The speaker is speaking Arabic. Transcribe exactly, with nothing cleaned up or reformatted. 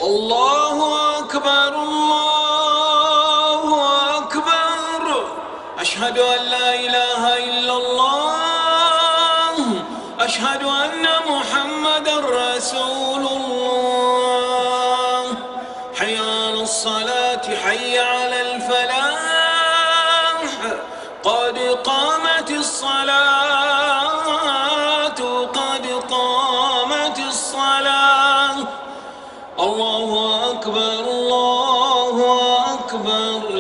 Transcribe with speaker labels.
Speaker 1: الله أكبر الله أكبر أشهد أن لا إله إلا الله أشهد أن محمدا رسول الله حي على الصلاة حي على الفلاح قد قامت الصلاة قد قامت الصلاة الله أكبر الله أكبر